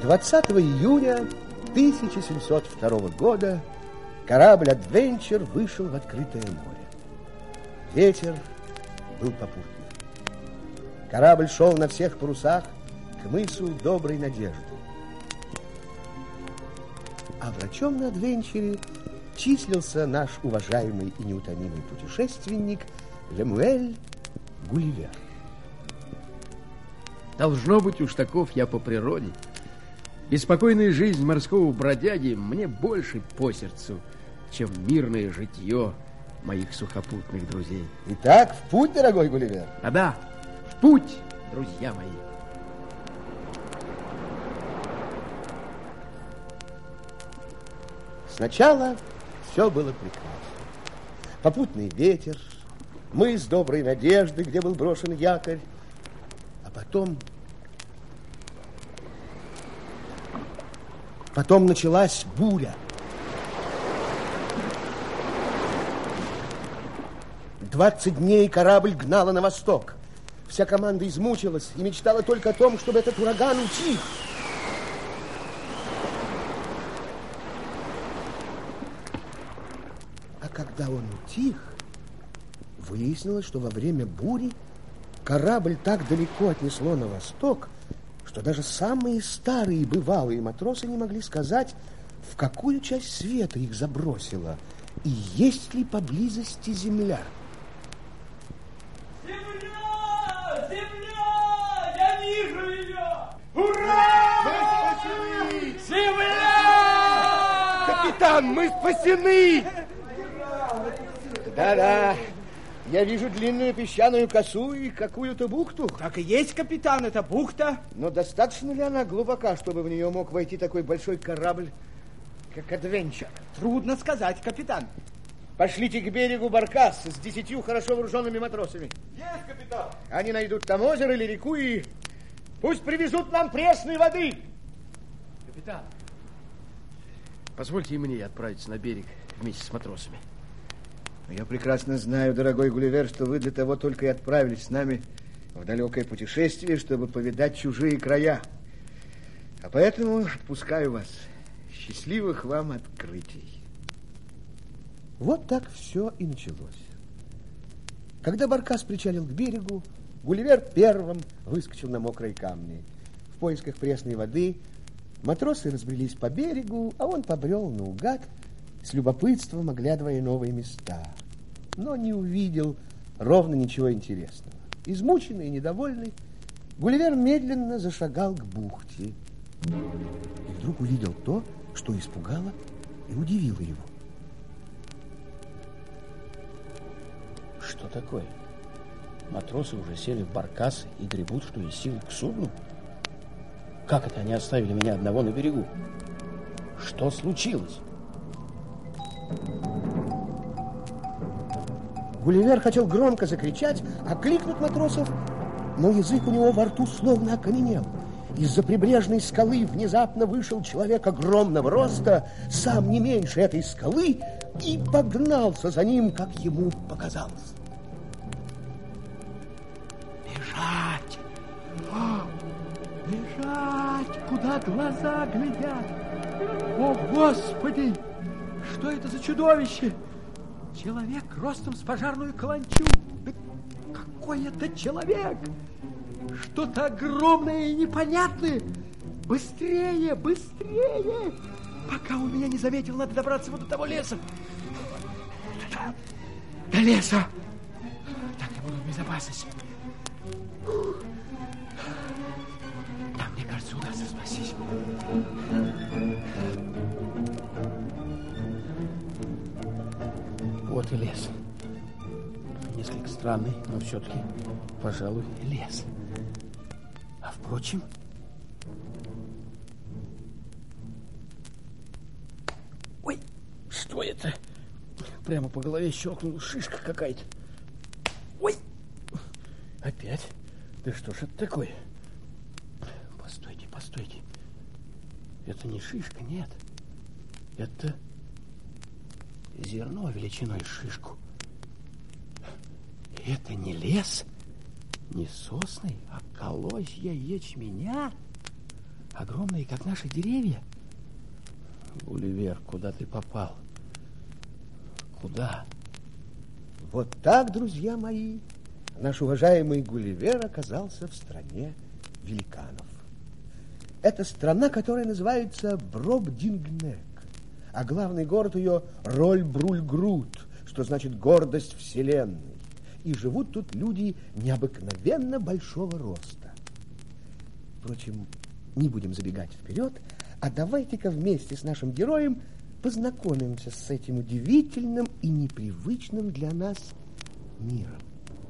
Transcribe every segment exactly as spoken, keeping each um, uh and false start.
двадцатого июня тысяча семьсот второго года корабль «Адвенчер» вышел в открытое море. Ветер был попутный. Корабль шел на всех парусах к мысу Доброй Надежды. А врачом на «Адвенчере» числился наш уважаемый и неутомимый путешественник Лемуэль Гулливер. Должно быть, уж таков я по природе. Беспокойная жизнь морского бродяги мне больше по сердцу, чем мирное житье моих сухопутных друзей. Итак, в путь, дорогой Гулливер. А да, в путь, друзья мои. Сначала все было прекрасно. Попутный ветер, мыс Доброй Надежды, где был брошен якорь. А потом... Потом началась буря. Двадцать дней корабль гнала на восток. Вся команда измучилась и мечтала только о том, чтобы этот ураган утих. А когда он утих, выяснилось, что во время бури корабль так далеко отнесло на восток, что даже самые старые бывалые матросы не могли сказать, в какую часть света их забросило и есть ли поблизости земля. Земля! Земля! Я вижу ее! Ура! Мы спасены! Земля! Капитан, мы спасены! Да-да. Я вижу длинную песчаную косу и какую-то бухту. Так и есть, капитан, это бухта. Но достаточно ли она глубока, чтобы в нее мог войти такой большой корабль, как «Адвенчер»? Трудно сказать, капитан. Пошлите к берегу баркас с десятью хорошо вооруженными матросами. Есть, капитан. Они найдут там озеро или реку и пусть привезут нам пресной воды. Капитан, позвольте и мне отправиться на берег вместе с матросами. Я прекрасно знаю, дорогой Гулливер, что вы для того только и отправились с нами в далекое путешествие, чтобы повидать чужие края. А поэтому отпускаю вас. Счастливых вам открытий. Вот так все и началось. Когда баркас причалил к берегу, Гулливер первым выскочил на мокрые камни. В поисках пресной воды матросы разбрелись по берегу, а он побрел наугад, с любопытством оглядывая новые места, но не увидел ровно ничего интересного. Измученный и недовольный, Гулливер медленно зашагал к бухте и вдруг увидел то, что испугало и удивило его. Что такое? Матросы уже сели в баркас и гребут, что из силы, к судну? Как это они оставили меня одного на берегу? Что случилось? Гулливер хотел громко закричать, окликнуть матросов, но язык у него во рту словно окаменел. Из-за прибрежной скалы внезапно вышел человек огромного роста, сам не меньше этой скалы, и погнался за ним, как ему показалось. Бежать! О, бежать! Куда глаза глядят? О, Господи! Что это за чудовище? Человек ростом с пожарную каланчу. Да какой это человек? Что-то огромное и непонятное. Быстрее, быстрее! Пока он меня не заметил, надо добраться вот до того леса. До леса. Так я буду в безопасности. Там, мне кажется, удастся спастись. Вот и лес. Несколько странный, но все-таки, пожалуй, лес. А впрочем... Ой, что это? Прямо по голове щелкнула шишка какая-то. Ой, опять? Да что ж это такое? Постойте, постойте. Это не шишка, нет. Это... зерно величиной с шишку. Это не лес, не сосны, а колосья ячменя. огромные, как наши деревья. Гулливер, куда ты попал? Куда? Вот так, друзья мои, наш уважаемый Гулливер оказался в стране великанов. Это страна, которая называется Бробдингнек, а главный город ее Роль-Бруль-Грут, что значит гордость вселенной. И живут тут люди необыкновенно большого роста. Впрочем, не будем забегать вперед, а давайте-ка вместе с нашим героем познакомимся с этим удивительным и непривычным для нас миром.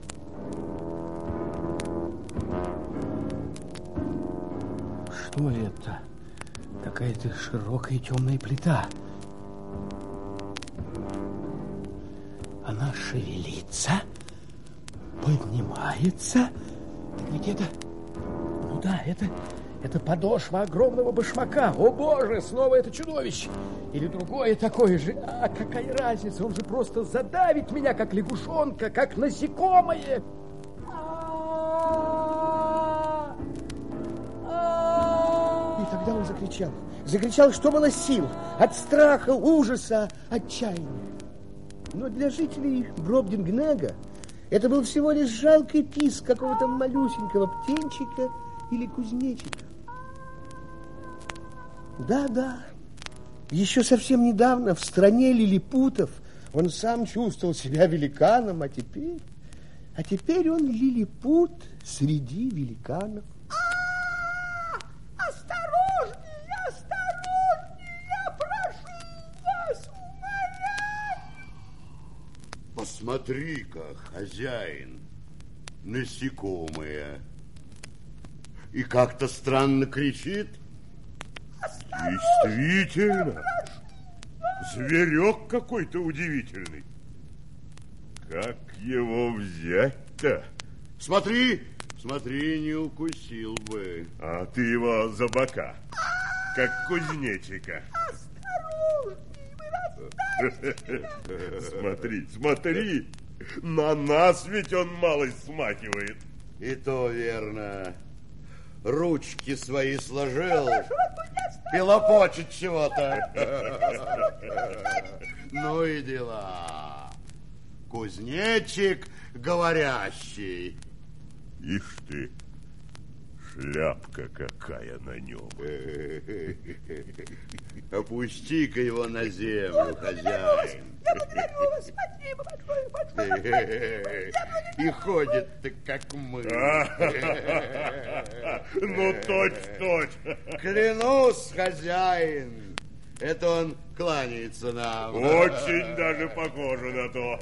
Что это? Какая-то широкая темная плита. Она шевелится, поднимается. Так ведь это... Ну да, это... Это подошва огромного башмака. О, Боже, снова это чудовище. Или другое такое же. А какая разница? Он же просто задавит меня, как лягушонка, как насекомое. И тогда он закричал. Закричал, что было сил. От страха, ужаса, отчаяния. Но для жителей Бробдингнега это был всего лишь жалкий писк какого-то малюсенького птенчика или кузнечика. Да-да, еще совсем недавно в стране лилипутов он сам чувствовал себя великаном, а теперь... А теперь он лилипут среди великанов. Осторожнее, осторожнее, я прошу вас, умоляю. Посмотри-ка, хозяин, насекомое. И как-то странно кричит. Действительно, зверек какой-то удивительный. Как его взять-то? Смотри, смотри, не укусил бы. А ты его за бока, как кузнечика. Смотри, смотри, на нас ведь он малость смахивает. И то верно. Ручки свои сложил и лопочет чего-то. Ну и дела. Кузнечик говорящий. Ишь ты, шляпка какая на нем. Опусти-ка его на землю, хозяин. Я благодарю вас, спасибо большое, большое. И ходит-то, как мы. Ну, точь-точь. Клянусь, хозяин, это он кланяется нам. Очень даже похоже на то.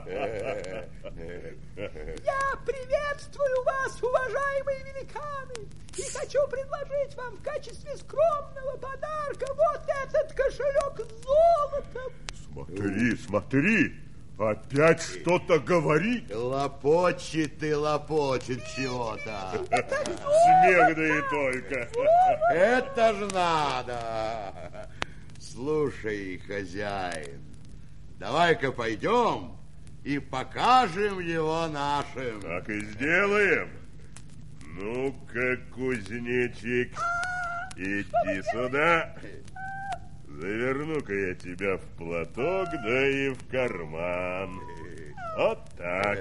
Я приветствую вас, уважаемые великаны, и хочу предложить вам в качестве скромного подарка вот этот кошелек с золотом. Смотри, смотри, опять что-то говорит. Лопочет и лопочет чего-то. Смех да и только. Это ж надо. Слушай, хозяин, давай-ка пойдем и покажем его нашим. Так и сделаем. Ну-ка, кузнечик, иди сюда. Заверну-ка я тебя в платок, да и в карман. Вот так.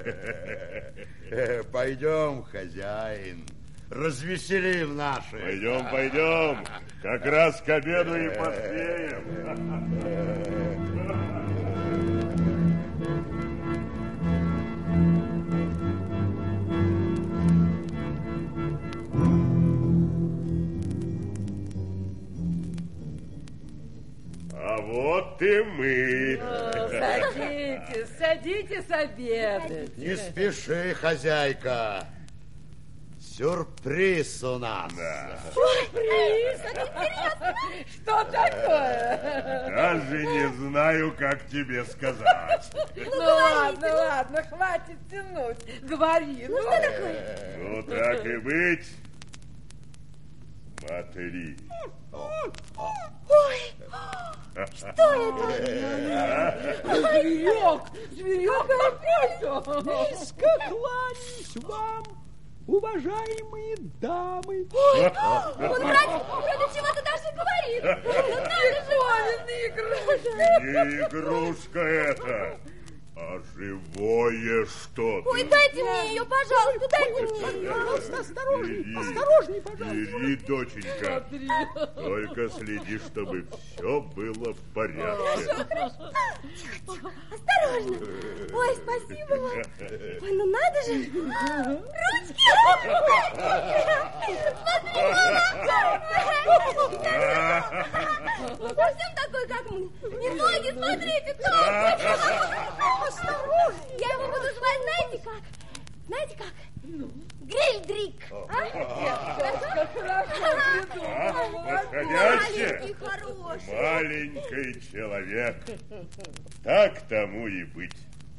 Пойдем, хозяин, развеселим наших. Пойдем, пойдем. Как раз к обеду и поспеем. А вот и мы. О, садитесь, садитесь обедать. Не спеши, хозяйка. Сюрприз у нас. Да. Сюрприз! Что такое? Даже не знаю, как тебе сказать. Ну ладно, ладно, хватит тянуть. Говори. Ну что такое? Ну, так и быть. Смотри. Ой, что это? Зверек, зверек какой-то. Низко кланяюсь вам, уважаемые дамы. Ой, он вроде, вроде чего-то даже говорит. Не игрушка это, а живое что-то. Ой, дайте мне ее, пожалуйста, дайте мне ее. Пожалуйста, осторожней, Бери. осторожней, пожалуйста. Бери, доченька. Только следи, чтобы все было в порядке. Хорошо, хорошо. Осторожно. Ой, спасибо вам. Ой, ну надо же. Ручки. Смотри, совсем такой, как мы. И ноги, смотрите, тоже. Осторожно. Я его буду звать, знаете как? Знаете как? Гриль-дрик. Как хорошо придумала. Подходяще. Маленький, хороший. Маленький человек. Так тому и быть.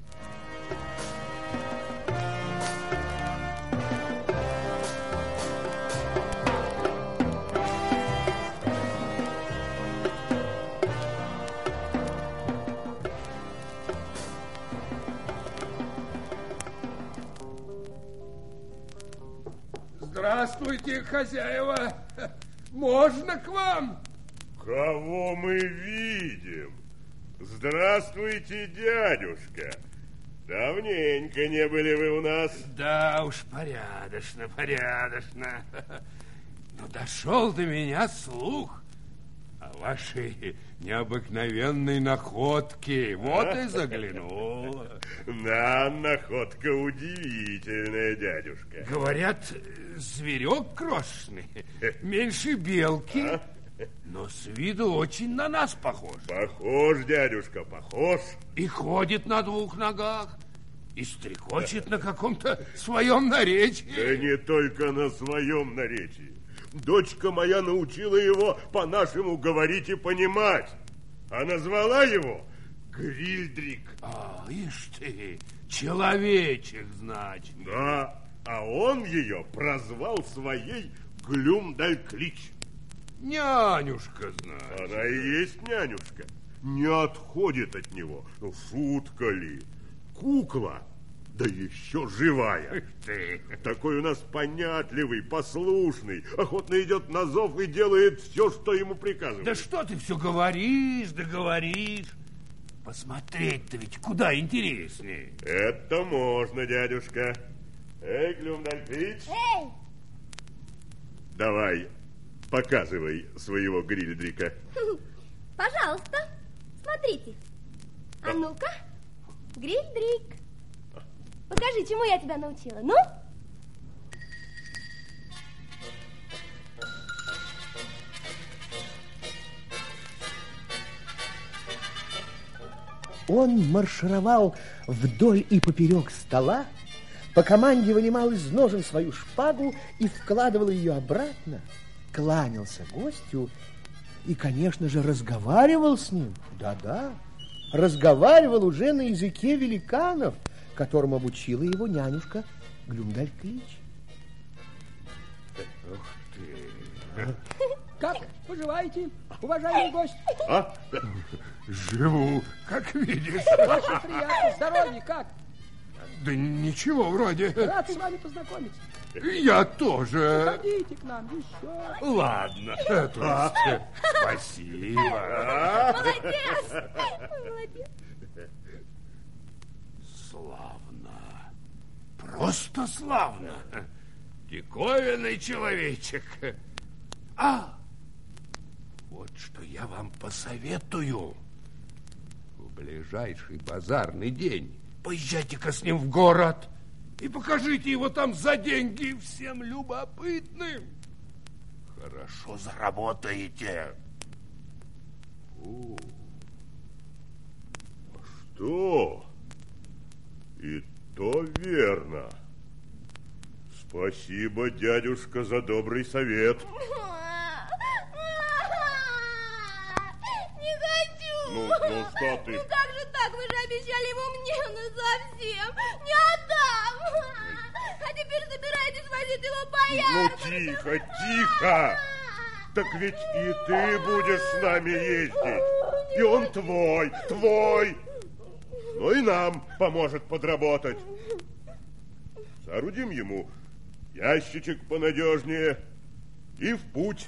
Здравствуйте, хозяева. Можно к вам? Кого мы видим? Здравствуйте, дядюшка. Давненько не были вы у нас. Да уж, порядочно, порядочно. Но дошел до меня слух о вашей необыкновенной находке. Вот и заглянул. Да, находка удивительная, дядюшка. Говорят, зверек крошечный, меньше белки, а? Но с виду очень на нас похож. Похож, дядюшка, похож. И ходит на двух ногах, и стрекочет на каком-то своем наречии. Да не только на своем наречии. Дочка моя научила его по-нашему говорить и понимать. А назвала его Грильдрик. А, ишь ты, человечек, значит. Да, а он ее прозвал своей Глюмдальклич. Нянюшка, значит. Она и есть нянюшка. Не отходит от него. Ну, шутка ли? Кукла, да еще живая. Эх ты. Такой у нас понятливый, послушный, охотно идет на зов и делает все, что ему приказывают. Да что ты все говоришь, да говоришь. Посмотреть-то ведь куда интереснее. Это можно, дядюшка. Эй, Глюмдальклич. Эй! Давай, показывай своего Грильдрика. Пожалуйста, смотрите. А ну-ка, Грильдрик. Покажи, чему я тебя научила. Ну? Он маршировал вдоль и поперек стола, по команде вынимал из ножен свою шпагу и вкладывал ее обратно, кланялся гостю и, конечно же, разговаривал с ним. Да-да, разговаривал уже на языке великанов, которым обучила его нянюшка Глюмдальклич. Ух ты. Как поживаете, уважаемый гость? А? Живу, как видишь. Очень приятно. Здоровье как? Да ничего вроде. Рад с вами познакомиться. Я тоже. Заходите к нам еще. Ладно. То есть, спасибо. Молодец! Молодец. Славно. Просто славно. Диковинный человечек. А, вот что я вам посоветую. В ближайший базарный день поезжайте-ка с ним в город и покажите его там за деньги всем любопытным. Хорошо заработаете. О, а что? И то верно. Спасибо, дядюшка, за добрый совет. Не хочу. Ну, ну что ты? Ну как же так? Вы же обещали его мне, ну совсем. Не отдам. А теперь собираетесь возить его по Ну, ярмаркам. тихо, тихо. Так ведь и ты будешь с нами ездить. И он твой, твой. Ну и нам поможет подработать. Соорудим ему ящичек понадежнее и в путь.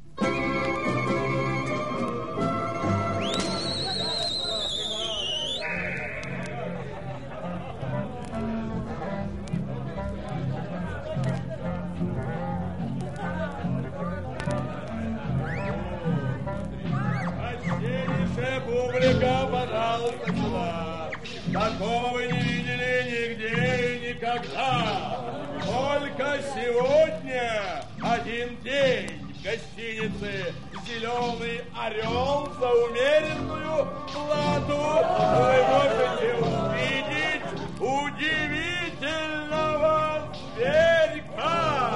Публика, пожалуйста, сюда. Такого вы не видели нигде и никогда. Только сегодня один день в гостинице «Зеленый орел» за умеренную плату вы можете увидеть удивительного зверька.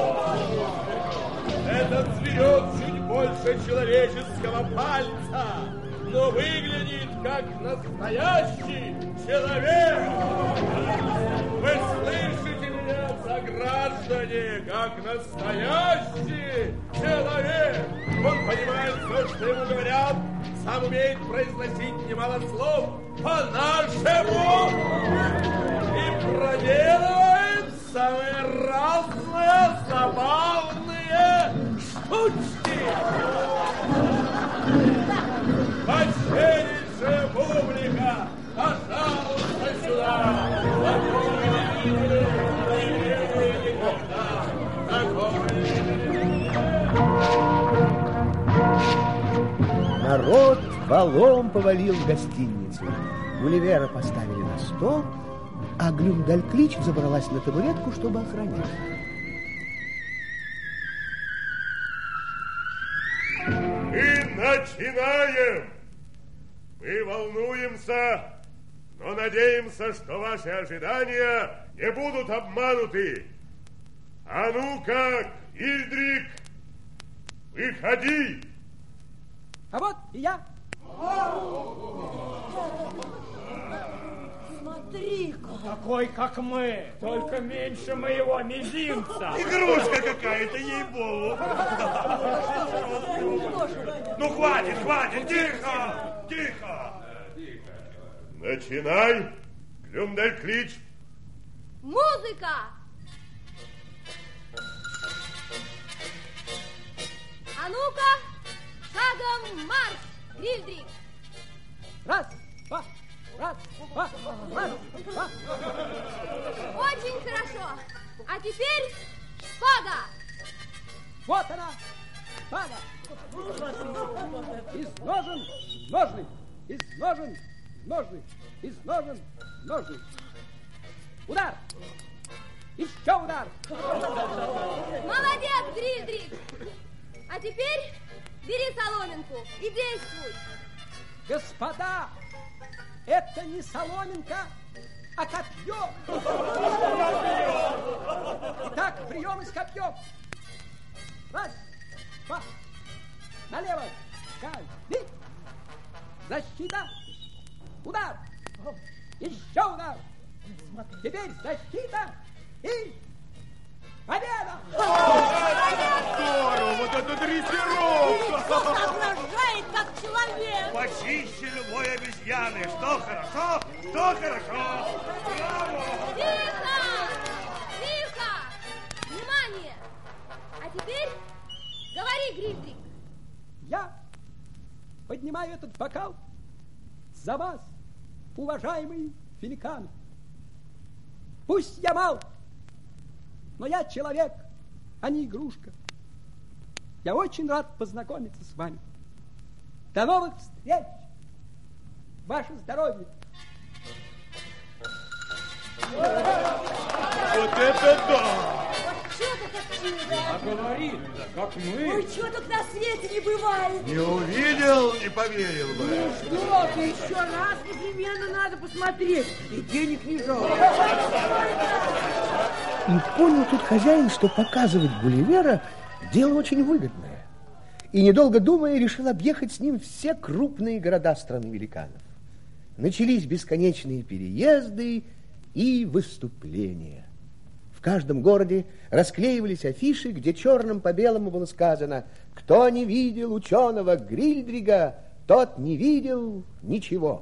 Этот зверек чуть больше человеческого пальца, но выглядит как настоящий человек. Вы слышите меня, сограждане, как настоящий человек. Он понимает все, что ему говорят, сам умеет произносить немало слов по-нашему и проделывает самые разные забавные штучки. Почтеннейшая публика, пожалуйста, сюда! Народ валом повалил в гостиницу. Гулливера поставили на стол, а Глюмдальклич забралась на табуретку, чтобы охранять. Мы начинаем! Мы волнуемся, но надеемся, что ваши ожидания не будут обмануты. А ну-ка, Ильдрик, выходи! А вот и я. Смотри-ка. Такой, как мы, только меньше моего мизинца. Игрушка какая-то, ей-богу. Ну, хватит, хватит, тихо, тихо. Начинай, Глюмдальклич. Музыка! А ну-ка, шагом марш, Грильдрик! Раз, два, раз, два, раз, два. Очень хорошо. А теперь шпага. Вот она, шпага. Из ножен ножны, из ножен ножны, из ножен ножны. Удар! Еще удар! Молодец, Грильдрик! А теперь бери соломинку и действуй. Господа, это не соломинка, а копье. Итак, прием из копьем. Раз, два, налево, каждый. Защита, удар, еще удар. Теперь защита и победа! Здорово, вот это дрессировка! Соображает, как человек! Почище любой обезьяны. Что хорошо, что хорошо. Браво! Тихо! Тихо! Внимание! А теперь говори, Грильдрик. Я поднимаю этот бокал за вас, уважаемый великан. Пусть я мал, но я человек, а не игрушка. Я очень рад познакомиться с вами. До новых встреч! Ваше здоровье! Вот это да! Что ты так чудо? А говорит-то, как мы. Ой, чего тут на свете не бывает? Не увидел, не поверил бы. Ну что ты, еще раз непременно надо посмотреть. И денег не жалко. И понял тут хозяин, что показывать Гулливера дело очень выгодное. И, недолго думая, решил объехать с ним все крупные города страны великанов. Начались бесконечные переезды и выступления. В каждом городе расклеивались афиши, где черным по белому было сказано: «Кто не видел ученого Грильдрига, тот не видел ничего».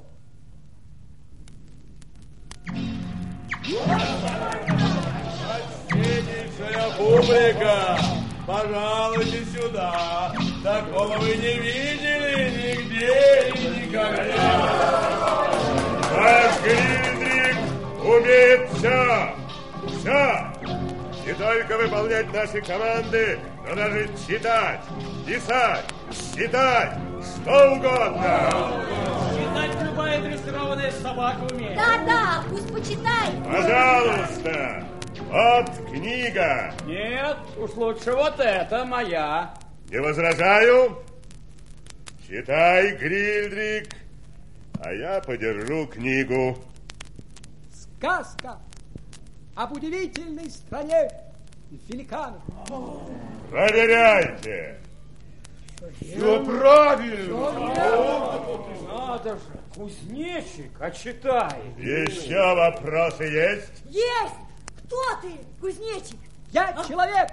Почтеннейшая публика, пожалуйте сюда. Такого вы не видели нигде и никогда. Наш Грильдрик умеет все. Все. Не только выполнять наши команды, но даже читать, писать, считать, что угодно. Читать любая дрессированная собака умеет. Да-да, пусть почитает. Пожалуйста, вот книга. Нет, уж лучше вот это моя. Не возражаю. Читай, Грильдрик, а я подержу книгу. Сказка об удивительной стране великанов. Проверяйте. Все правильно. Надо же, кузнечик, а читай. Еще вопросы есть? Есть! Кто ты, кузнечик? Я человек.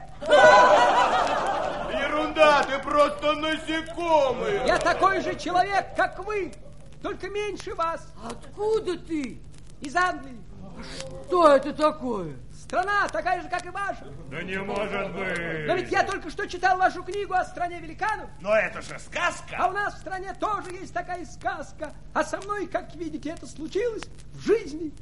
Ерунда, ты просто насекомый. Я такой же человек, как вы, только меньше вас. Откуда ты? Из Англии. Что это такое? Страна такая же, как и ваша. Да не может быть. Но ведь я только что читал вашу книгу о стране великанов. Но это же сказка. А у нас в стране тоже есть такая сказка. А со мной, как видите, это случилось в жизни.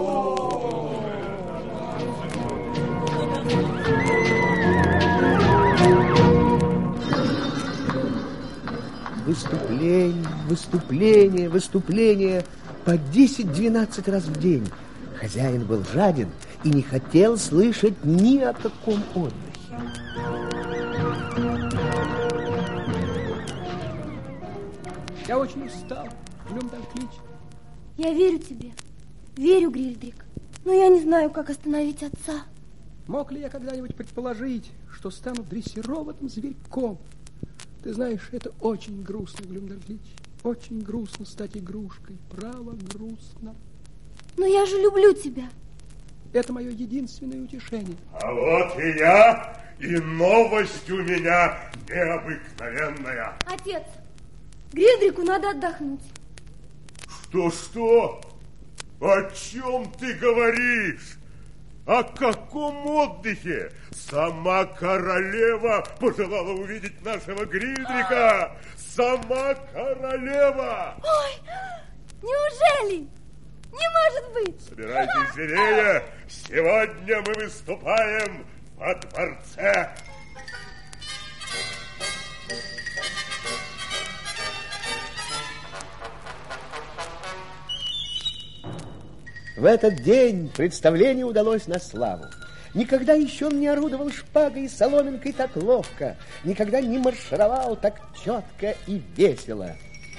Выступление, выступление, выступление по десять-двенадцать раз в день. Хозяин был жаден и не хотел слышать ни о каком отдыхе. Я очень устал, Глюмдальклич. Я верю тебе, верю, Грильдрик, но я не знаю, как остановить отца. Мог ли я когда-нибудь предположить, что стану дрессированным зверьком? Ты знаешь, это очень грустно, Глюмдальклич. Очень грустно стать игрушкой. Право, грустно. Но я же люблю тебя. Это мое единственное утешение. А вот и я, и новость у меня необыкновенная. Отец, Грильдрику надо отдохнуть. Что-что? О чем ты говоришь? О каком отдыхе? Сама королева пожелала увидеть нашего Грильдрика. Сама королева. Ой, неужели? Не может быть. Собирайтесь живее. Сегодня мы выступаем во дворце. В этот день представление удалось на славу. Никогда еще он не орудовал шпагой и соломинкой так ловко, никогда не маршировал так четко и весело.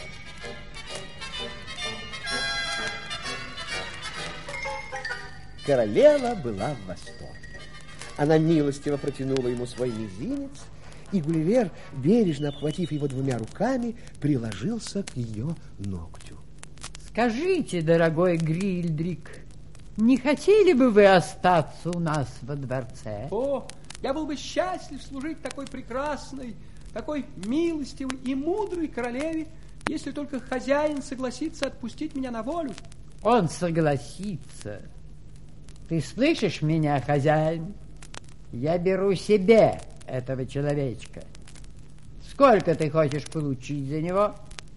Королева была в восторге. Она милостиво протянула ему свой мизинец, и Гулливер, бережно обхватив его двумя руками, приложился к ее ногтю. Скажите, дорогой Грильдрик, не хотели бы вы остаться у нас во дворце? О, я был бы счастлив служить такой прекрасной, такой милостивой и мудрой королеве, если только хозяин согласится отпустить меня на волю. Он согласится. Ты слышишь меня, хозяин? Я беру себе этого человечка. Сколько ты хочешь получить за него?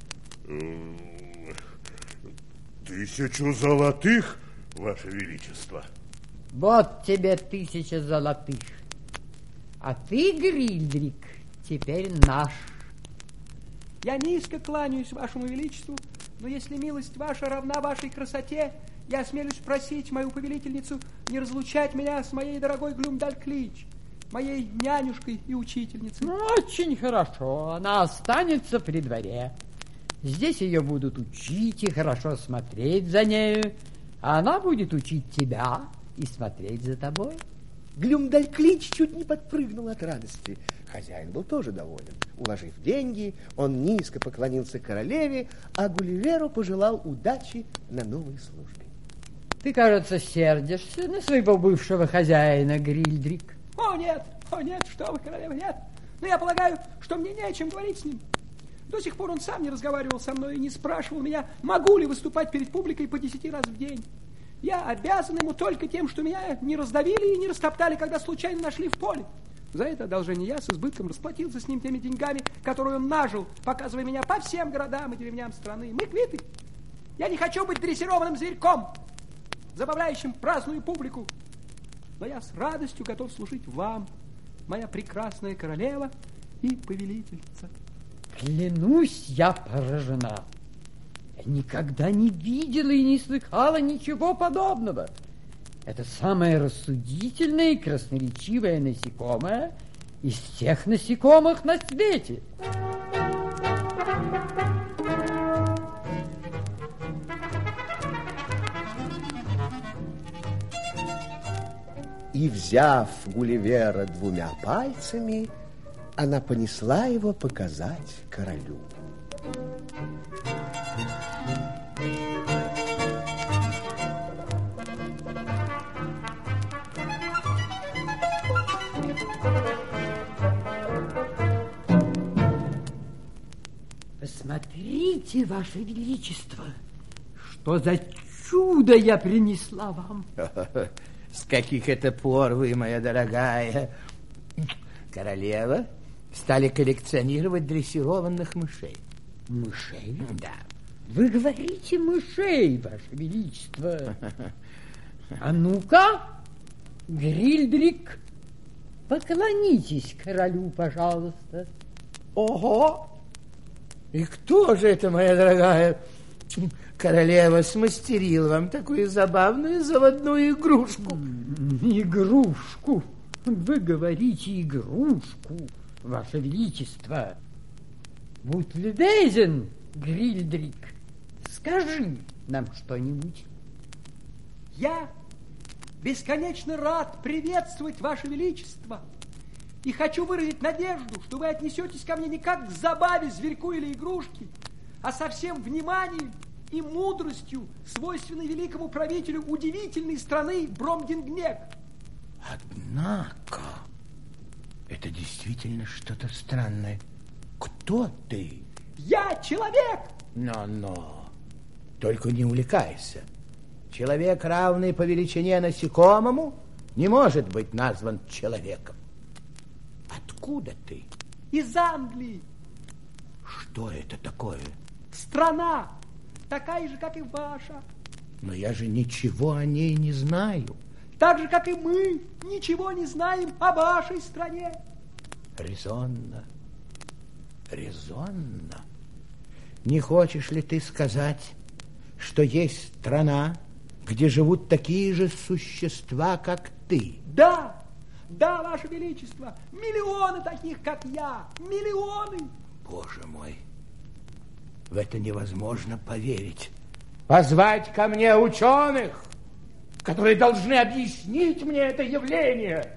Тысячу золотых, Ваше Величество. Вот тебе тысяча золотых. А ты, Грильдрик, теперь наш. Я низко кланяюсь Вашему Величеству, но если милость ваша равна вашей красоте, я осмелюсь просить мою повелительницу не разлучать меня с моей дорогой Глюмдальклич, моей нянюшкой и учительницей. Ну, очень хорошо, она останется при дворе. Здесь ее будут учить и хорошо смотреть за нею, а она будет учить тебя и смотреть за тобой. Глюмдальклич чуть не подпрыгнул от радости. Хозяин был тоже доволен. Уложив деньги, он низко поклонился королеве, а Гулливеру пожелал удачи на новой службе. Ты, кажется, сердишься на своего бывшего хозяина, Грильдрик. О, нет, о, нет, что вы, королева, нет. Но я полагаю, что мне не о чем говорить с ним. До сих пор он сам не разговаривал со мной и не спрашивал меня, могу ли выступать перед публикой по десяти раз в день. Я обязан ему только тем, что меня не раздавили и не растоптали, когда случайно нашли в поле. За это одолжение я с избытком расплатился с ним теми деньгами, которые он нажил, показывая меня по всем городам и деревням страны. Мы квиты. Я не хочу быть дрессированным зверьком, забавляющим праздную публику. Но я с радостью готов служить вам, моя прекрасная королева и повелительница. Клянусь, я поражена. Я никогда не видела и не слыхала ничего подобного. Это самое рассудительное и красноречивое насекомое из всех насекомых на свете. И, взяв Гулливера двумя пальцами, она понесла его показать королю. Посмотрите, Ваше Величество, что за чудо я принесла вам. С каких это пор вы, моя дорогая королева, стали коллекционировать дрессированных мышей? Мышей? Да. Вы говорите мышей, Ваше Величество. А ну-ка, Грильдрик, поклонитесь королю, пожалуйста. Ого! И кто же это, моя дорогая королева, смастерил вам такую забавную заводную игрушку? Игрушку? Вы говорите игрушку, Ваше Величество. Будь любезен, Грильдрик, скажи нам что-нибудь. Я бесконечно рад приветствовать Ваше Величество и хочу выразить надежду, что вы отнесетесь ко мне не как к забаве, зверьку или игрушке, а со всем вниманием и мудростью, свойственной великому правителю удивительной страны Бромдингнег. Однако, это действительно что-то странное. Кто ты? Я человек! Но-но, только не увлекайся. Человек, равный по величине насекомому, не может быть назван человеком. Откуда ты? Из Англии. Что это такое? Страна, такая же, как и ваша. Но я же ничего о ней не знаю. Так же, как и мы, ничего не знаем о вашей стране. Резонно, резонно. Не хочешь ли ты сказать, что есть страна, где живут такие же существа, как ты? Да, да, Ваше Величество, миллионы таких, как я, миллионы. Боже мой, в это невозможно поверить. Позвать ко мне ученых, которые должны объяснить мне это явление.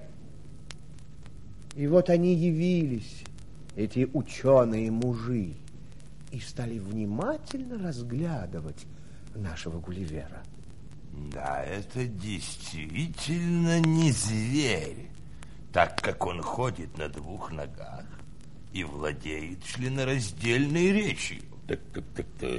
И вот они явились, эти ученые-мужи, и стали внимательно разглядывать нашего Гулливера. Да, это действительно не зверь, так как он ходит на двух ногах и владеет членораздельной речью. Так, так, так, так.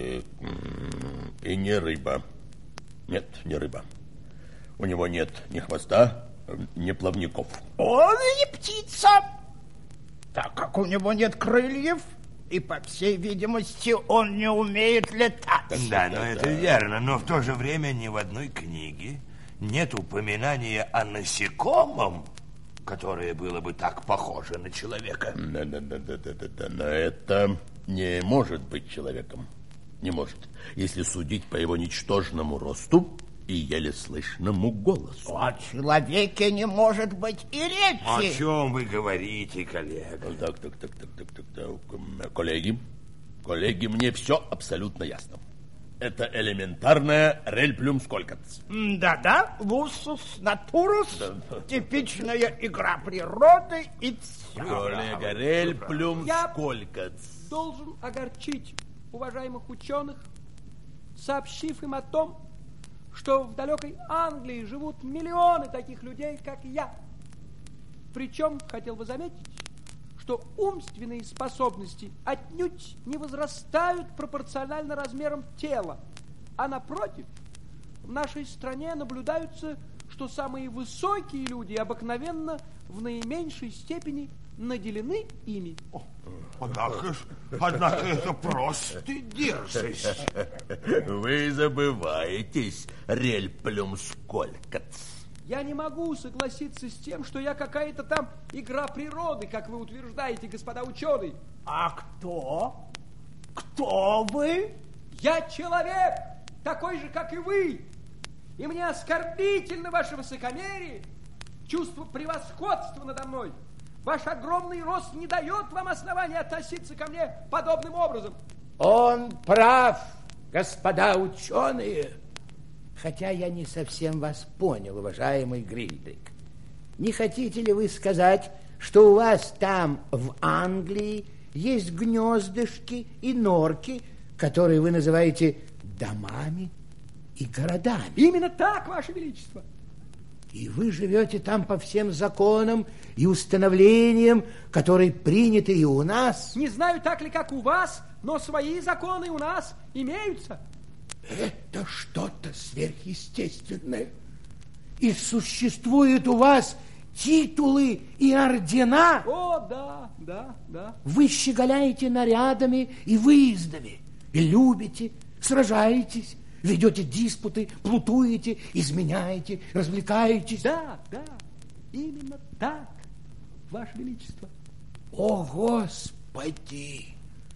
И не рыба. Нет, не рыба. У него нет ни хвоста, ни плавников. Он и не птица, так как у него нет крыльев, и, по всей видимости, он не умеет летать. Да, но это верно, но в то же время ни в одной книге нет упоминания о насекомом, которое было бы так похоже на человека. Да, да, да, да, да, да, да. Но это не может быть человеком. Не может, если судить по его ничтожному росту и еле слышному голосу. О человеке не может быть и речи. О чем вы говорите, коллега? Так, так, так, так, так, так, так. Коллеги, коллеги, мне все абсолютно ясно. Это элементарная рельплюмсколькац. Да-да, лусус натурус, да. Типичная игра природы и все. Коллега, рельплюмсколькац. Я должен огорчить уважаемых ученых, сообщив им о том, что в далекой Англии живут миллионы таких людей, как я. Причем, хотел бы заметить, что умственные способности отнюдь не возрастают пропорционально размерам тела, а напротив, в нашей стране наблюдается, что самые высокие люди обыкновенно в наименьшей степени наделены ими. Однако, однако это просто дерзость. Вы забываетесь, Рель Плюмсколькац. Я не могу согласиться с тем, что я какая-то там игра природы, как вы утверждаете, господа ученые. А кто? Кто вы? Я человек, такой же, как и вы. И мне оскорбительно ваше высокомерие, чувство превосходства надо мной. Ваш огромный рост не дает вам основания относиться ко мне подобным образом. Он прав, господа ученые. Хотя я не совсем вас понял, уважаемый Грильдрик. Не хотите ли вы сказать, что у вас там, в Англии, есть гнездышки и норки, которые вы называете домами и городами? Именно так, ваше величество. И вы живете там по всем законам и установлениям, которые приняты и у нас? Не знаю, так ли, как у вас, но свои законы у нас имеются. Это что-то сверхъестественное. И существуют у вас титулы и ордена? О, да, да, да. Вы щеголяете нарядами и выездами, и любите, сражаетесь, ведете диспуты, плутуете, изменяете, развлекаетесь. Да, да, именно так, ваше величество. О, Господи!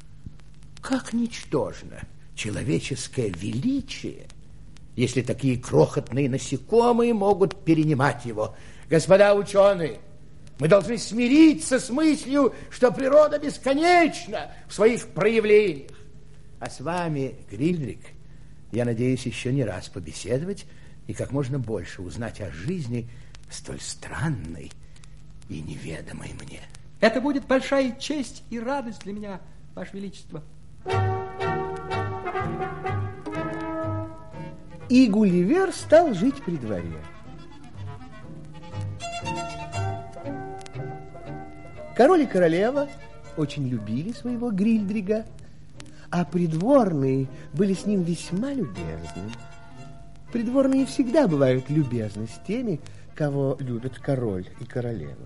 Как ничтожно человеческое величие, если такие крохотные насекомые могут перенимать его. Господа ученые, мы должны смириться с мыслью, что природа бесконечна в своих проявлениях. А с вами, Грильдрик, я надеюсь еще не раз побеседовать и как можно больше узнать о жизни столь странной и неведомой мне. Это будет большая честь и радость для меня, ваше величество. И Гулливер стал жить при дворе. Король и королева очень любили своего Грильдрига, а придворные были с ним весьма любезны. Придворные всегда бывают любезны с теми, кого любят король и королева.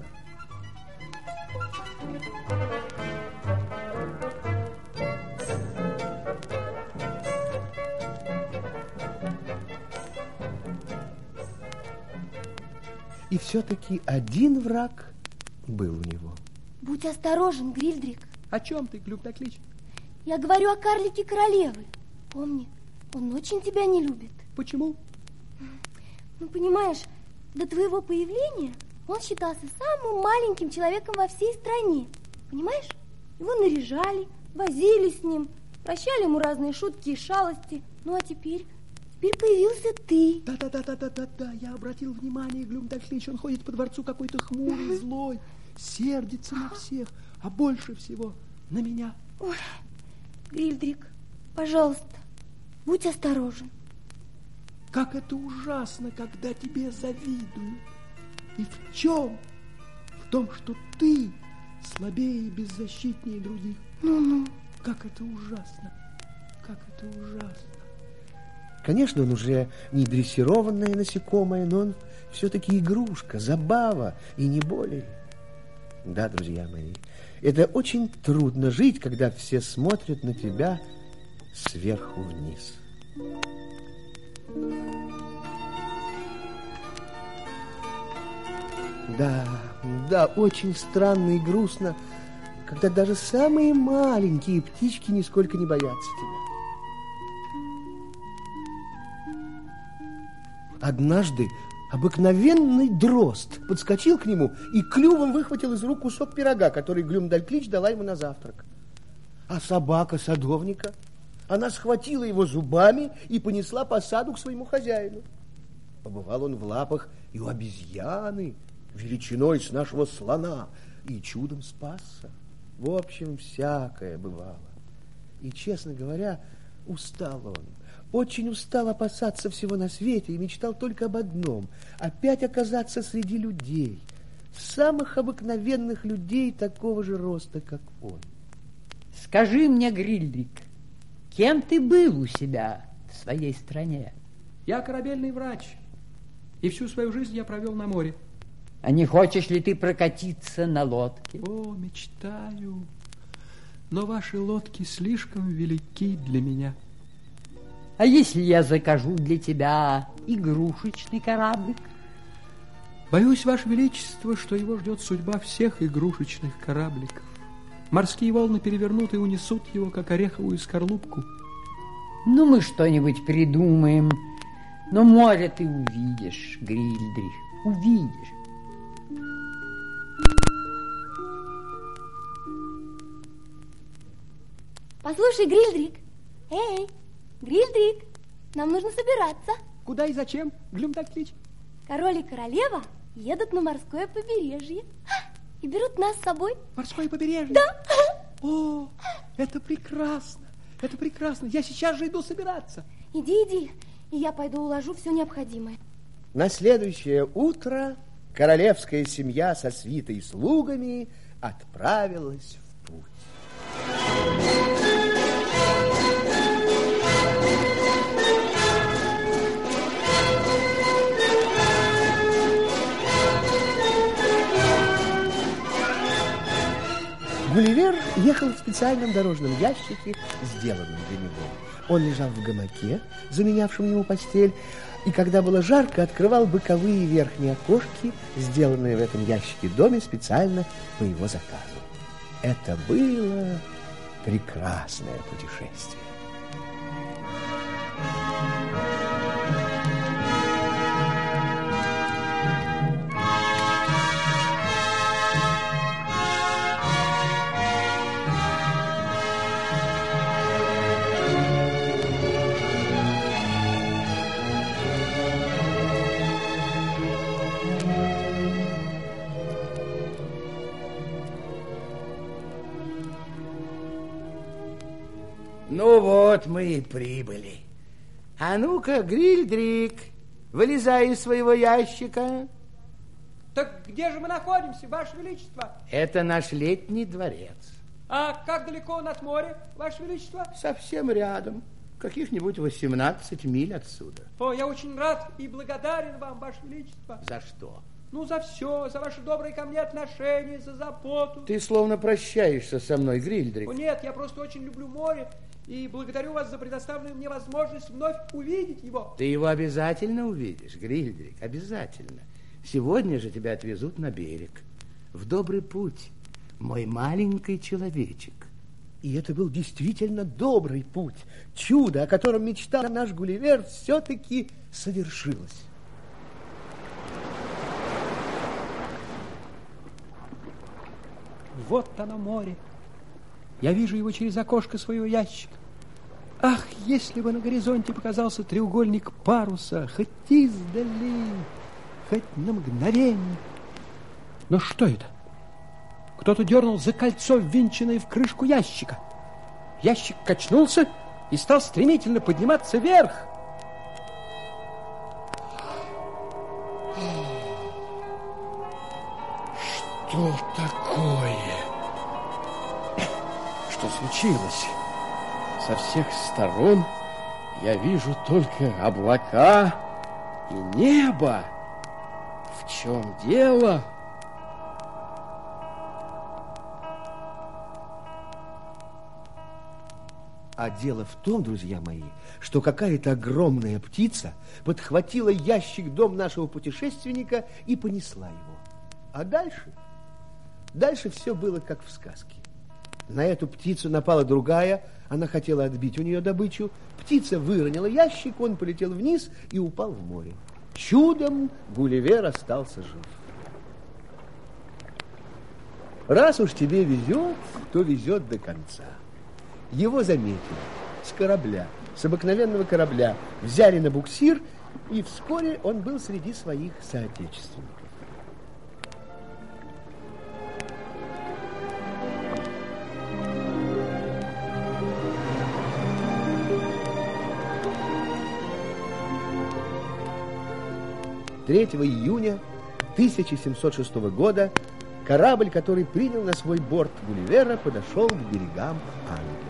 И все-таки один враг был у него. Будь осторожен, Грильдрик. О чем ты, Глюмдаклич? Я говорю о карлике королевы. Помни, он очень тебя не любит. Почему? Ну, понимаешь, до твоего появления он считался самым маленьким человеком во всей стране. Понимаешь? Его наряжали, возили с ним, прощали ему разные шутки и шалости. Ну, а теперь... Теперь появился ты. Да-да-да-да-да-да, я обратил внимание, Глюмдаклич, он ходит по дворцу какой-то хмурый, злой, сердится на всех, а больше всего на меня. Ой, Грильдрик, пожалуйста, будь осторожен. Как это ужасно, когда тебе завидуют. И в чем? В том, что ты слабее и беззащитнее других. Ну-ну. Как это ужасно, как это ужасно. Конечно, он уже не дрессированное насекомое, но он все-таки игрушка, забава и не более. Да, друзья мои, это очень трудно жить, когда все смотрят на тебя сверху вниз. Да, да, очень странно и грустно, когда даже самые маленькие птички нисколько не боятся тебя. Однажды обыкновенный дрозд подскочил к нему и клювом выхватил из рук кусок пирога, который Глюмдальклич дала ему на завтрак. А собака садовника, она схватила его зубами и понесла по саду к своему хозяину. Побывал он в лапах и у обезьяны, величиной с нашего слона, и чудом спасся. В общем, всякое бывало. И, честно говоря, устал он. Очень устал опасаться всего на свете и мечтал только об одном – опять оказаться среди людей, самых обыкновенных людей такого же роста, как он. Скажи мне, Грильдрик, кем ты был у себя в своей стране? Я корабельный врач, и всю свою жизнь я провел на море. А не хочешь ли ты прокатиться на лодке? О, мечтаю. Но ваши лодки слишком велики для меня. А если я закажу для тебя игрушечный кораблик? Боюсь, Ваше Величество, что его ждет судьба всех игрушечных корабликов. Морские волны перевернут и унесут его, как ореховую скорлупку. Ну, мы что-нибудь придумаем. Но море ты увидишь, Грильдрих, увидишь. Послушай, Грильдрик. Эй, Грильдрик, нам нужно собираться. Куда и зачем, Глюмдальклич? Король и королева едут на морское побережье и берут нас с собой. Морское побережье? Да. О, это прекрасно, это прекрасно. Я сейчас же иду собираться. Иди, иди, и я пойду уложу все необходимое. На следующее утро королевская семья со свитой и слугами отправилась в путь. Гулливер ехал в специальном дорожном ящике, сделанном для него. Он лежал в гамаке, заменявшем ему постель, и когда было жарко, открывал боковые и верхние окошки, сделанные в этом ящике доме специально по его заказу. Это было прекрасное путешествие. Ну вот мы и прибыли. А ну-ка, Грильдрик, вылезай из своего ящика. Так где же мы находимся, Ваше Величество? Это наш летний дворец. А как далеко он от моря, Ваше Величество? Совсем рядом, каких-нибудь восемнадцать миль отсюда. О, я очень рад и благодарен вам, Ваше Величество. За что? Ну, за все, за ваши добрые ко мне отношения, за заботу. Ты словно прощаешься со мной, Грильдрик. О, нет, я просто очень люблю море и благодарю вас за предоставленную мне возможность вновь увидеть его. Ты его обязательно увидишь, Грильдрик, обязательно. Сегодня же тебя отвезут на берег. В добрый путь, мой маленький человечек. И это был действительно добрый путь. Чудо, о котором мечтал наш Гулливер, все-таки совершилось. Вот оно море. Я вижу его через окошко своего ящика. Ах, если бы на горизонте показался треугольник паруса, хоть издали, хоть на мгновение. Но что это? Кто-то дернул за кольцо, ввинченное в крышку ящика. Ящик качнулся и стал стремительно подниматься вверх. Что такое? Что случилось? Со всех сторон я вижу только облака и небо. В чем дело? А дело в том, друзья мои, что какая-то огромная птица подхватила ящик дом нашего путешественника и понесла его. А дальше... Дальше все было как в сказке. На эту птицу напала другая, она хотела отбить у нее добычу. Птица выронила ящик, он полетел вниз и упал в море. Чудом Гулливер остался жив. Раз уж тебе везет, то везет до конца. Его заметили с корабля, с обыкновенного корабля, взяли на буксир, и вскоре он был среди своих соотечественников. третьего июня тысяча семьсот шестого года корабль, который принял на свой борт Гулливера, подошел к берегам Англии.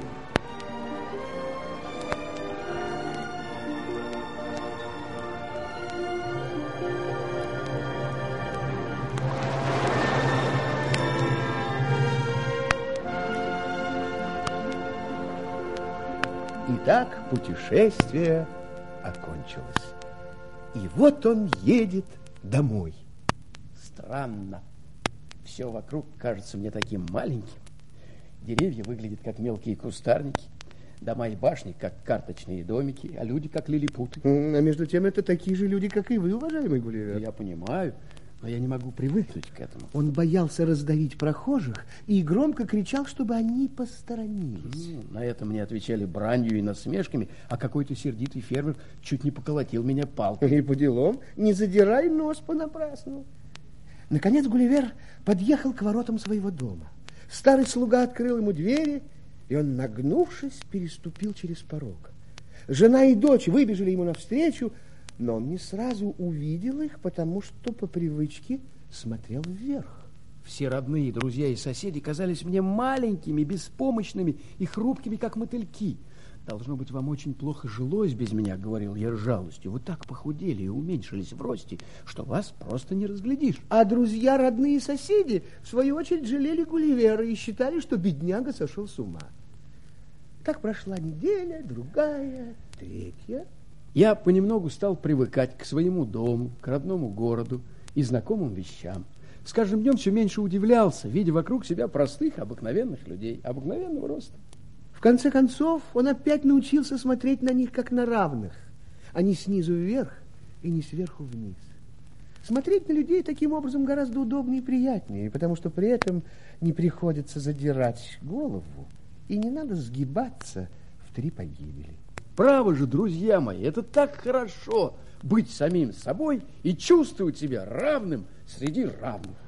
И так путешествие окончилось. И вот он едет домой. Странно. Все вокруг кажется мне таким маленьким. Деревья выглядят как мелкие кустарники, дома и башни как карточные домики, а люди как лилипуты. А между тем это такие же люди, как и вы, уважаемый Гулливер. Я понимаю, но я не могу привыкнуть к этому. Он боялся раздавить прохожих и громко кричал, чтобы они посторонились. Ну, на это мне отвечали бранью и насмешками, а какой-то сердитый фермер чуть не поколотил меня палкой. И по делам, не задирай нос понапрасну. Наконец Гулливер подъехал к воротам своего дома. Старый слуга открыл ему двери, и он, нагнувшись, переступил через порог. Жена и дочь выбежали ему навстречу, но он не сразу увидел их, потому что по привычке смотрел вверх. Все родные, друзья и соседи казались мне маленькими, беспомощными и хрупкими, как мотыльки. Должно быть, вам очень плохо жилось без меня, говорил я с жалостью. Вы так похудели и уменьшились в росте, что вас просто не разглядишь. А друзья, родные и соседи, в свою очередь, жалели Гулливера и считали, что бедняга сошел с ума. Так прошла неделя, другая, третья. Я понемногу стал привыкать к своему дому, к родному городу и знакомым вещам. С каждым днем все меньше удивлялся, видя вокруг себя простых, обыкновенных людей, обыкновенного роста. В конце концов, он опять научился смотреть на них, как на равных, а не снизу вверх и не сверху вниз. Смотреть на людей таким образом гораздо удобнее и приятнее, потому что при этом не приходится задирать голову и не надо сгибаться в три погибели. Право же, друзья мои, это так хорошо быть самим собой и чувствовать себя равным среди равных.